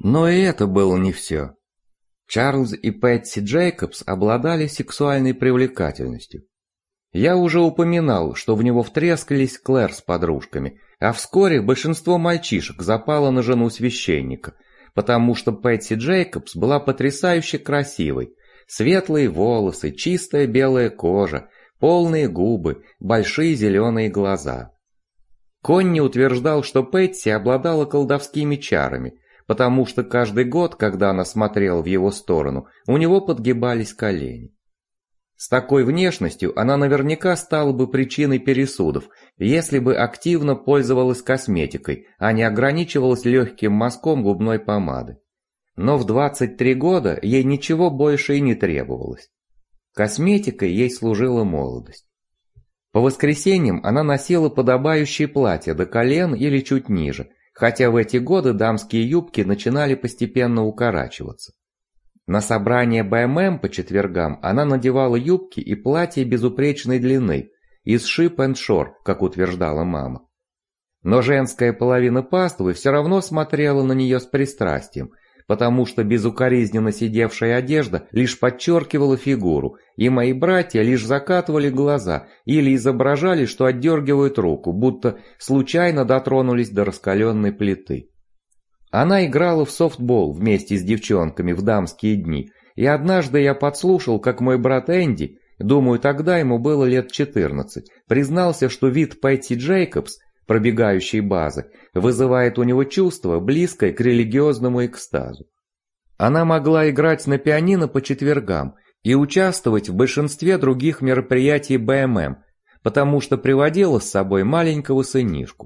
Но и это было не все. Чарльз и Пэтси Джейкобс обладали сексуальной привлекательностью. Я уже упоминал, что в него втрескались Клэр с подружками, а вскоре большинство мальчишек запало на жену священника, потому что Пэтси Джейкобс была потрясающе красивой. Светлые волосы, чистая белая кожа, полные губы, большие зеленые глаза. Конни утверждал, что Пэтси обладала колдовскими чарами, потому что каждый год, когда она смотрела в его сторону, у него подгибались колени. С такой внешностью она наверняка стала бы причиной пересудов, если бы активно пользовалась косметикой, а не ограничивалась легким мазком губной помады. Но в 23 года ей ничего больше и не требовалось. Косметикой ей служила молодость. По воскресеньям она носила подобающие платья до колен или чуть ниже, хотя в эти годы дамские юбки начинали постепенно укорачиваться. На собрание БММ по четвергам она надевала юбки и платья безупречной длины, из шип энд шор, как утверждала мама. Но женская половина паствы все равно смотрела на нее с пристрастием, потому что безукоризненно сидевшая одежда лишь подчеркивала фигуру, и мои братья лишь закатывали глаза или изображали, что отдергивают руку, будто случайно дотронулись до раскаленной плиты. Она играла в софтбол вместе с девчонками в дамские дни, и однажды я подслушал, как мой брат Энди, думаю, тогда ему было лет 14, признался, что вид Пэтси Джейкобс, пробегающей базы, вызывает у него чувство, близкое к религиозному экстазу. Она могла играть на пианино по четвергам и участвовать в большинстве других мероприятий БММ, потому что приводила с собой маленького сынишку.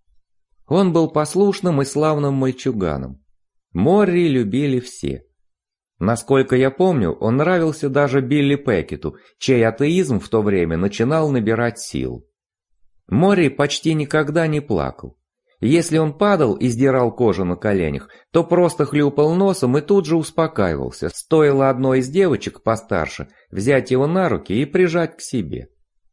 Он был послушным и славным мальчуганом. Морри любили все. Насколько я помню, он нравился даже Билли Пекету, чей атеизм в то время начинал набирать силу. Морри почти никогда не плакал. Если он падал и сдирал кожу на коленях, то просто хлюпал носом и тут же успокаивался, стоило одной из девочек постарше взять его на руки и прижать к себе.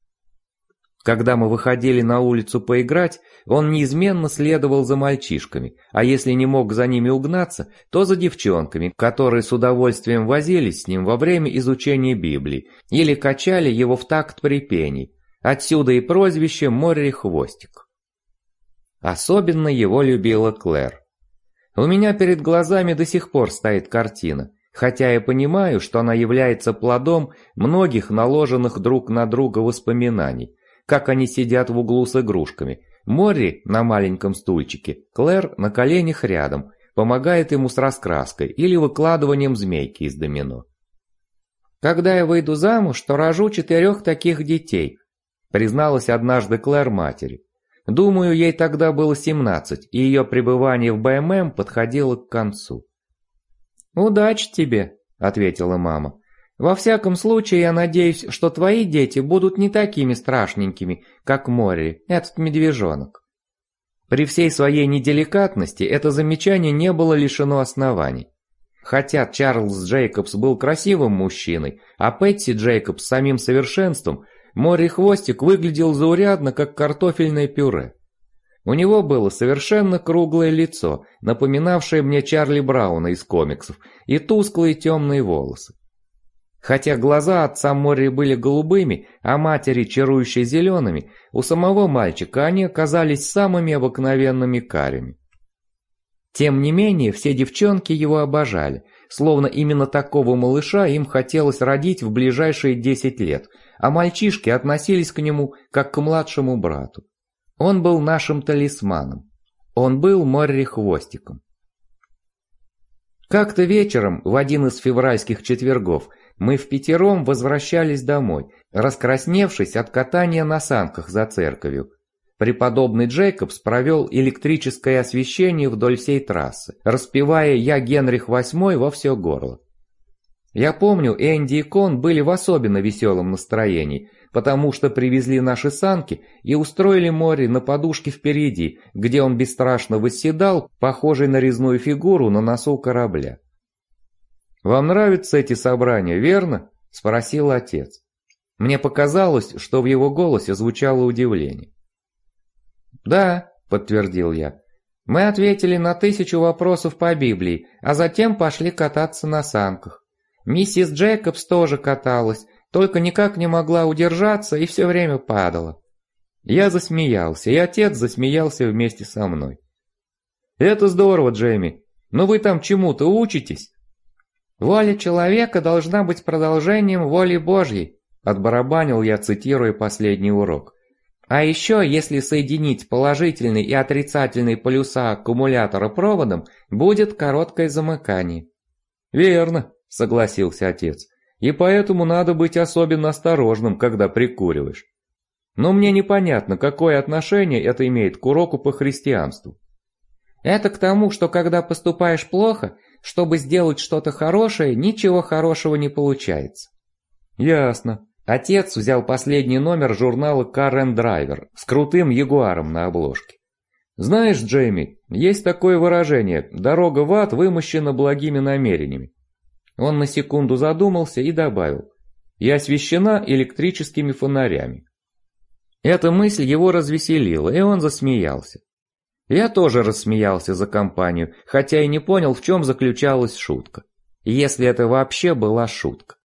Когда мы выходили на улицу поиграть, он неизменно следовал за мальчишками, а если не мог за ними угнаться, то за девчонками, которые с удовольствием возились с ним во время изучения Библии или качали его в такт припений. Отсюда и прозвище Морри Хвостик. Особенно его любила Клэр. У меня перед глазами до сих пор стоит картина, хотя я понимаю, что она является плодом многих наложенных друг на друга воспоминаний, как они сидят в углу с игрушками. Морри на маленьком стульчике, Клэр на коленях рядом, помогает ему с раскраской или выкладыванием змейки из домино. «Когда я выйду замуж, то рожу 4 таких детей», призналась однажды Клэр матери. Думаю, ей тогда было 17, и ее пребывание в БММ подходило к концу. «Удачи тебе», — ответила мама. «Во всяком случае, я надеюсь, что твои дети будут не такими страшненькими, как Морри, этот медвежонок». При всей своей неделикатности это замечание не было лишено оснований. Хотя Чарльз Джейкобс был красивым мужчиной, а Пэтси Джейкобс самим совершенством, Морри Хвостик выглядел заурядно, как картофельное пюре. У него было совершенно круглое лицо, напоминавшее мне Чарли Брауна из комиксов, и тусклые темные волосы. Хотя глаза отца Морри были голубыми, а матери чарующие зелеными, у самого мальчика они оказались самыми обыкновенными карими. Тем не менее, все девчонки его обожали, словно именно такого малыша им хотелось родить в ближайшие 10 лет, а мальчишки относились к нему как к младшему брату. Он был нашим талисманом. Он был Морри Хвостиком. Как-то вечером, в один из февральских четвергов, мы впятером возвращались домой, раскрасневшись от катания на санках за церковью. Преподобный Джейкобс провел электрическое освещение вдоль всей трассы, распевая «Я Генрих VIII» во все горло. Я помню, Энди и Кон были в особенно веселом настроении, потому что привезли наши санки и устроили Морри на подушке впереди, где он бесстрашно восседал, похожий на резную фигуру на носу корабля. «Вам нравятся эти собрания, верно?» – спросил отец. Мне показалось, что в его голосе звучало удивление. «Да», – подтвердил я. Мы ответили на 1000 вопросов по Библии, а затем пошли кататься на санках. Миссис Джейкобс тоже каталась, только никак не могла удержаться и все время падала. Я засмеялся, и отец засмеялся вместе со мной. «Это здорово, Джейми, но вы там чему-то учитесь?» «Воля человека должна быть продолжением воли Божьей», отбарабанил я, цитируя последний урок. А еще, если соединить положительный и отрицательный полюса аккумулятора проводом, будет короткое замыкание. «Верно», — согласился отец, «и поэтому надо быть особенно осторожным, когда прикуриваешь. Но мне непонятно, какое отношение это имеет к уроку по христианству». «Это к тому, что когда поступаешь плохо, чтобы сделать что-то хорошее, ничего хорошего не получается». «Ясно». Отец взял последний номер журнала Car and Driver с крутым ягуаром на обложке. «Знаешь, Джейми, есть такое выражение: дорога в ад вымощена благими намерениями». Он на секунду задумался и добавил: «И освещена электрическими фонарями». Эта мысль его развеселила, и он засмеялся. Я тоже рассмеялся за компанию, хотя и не понял, в чем заключалась шутка. Если это вообще была шутка.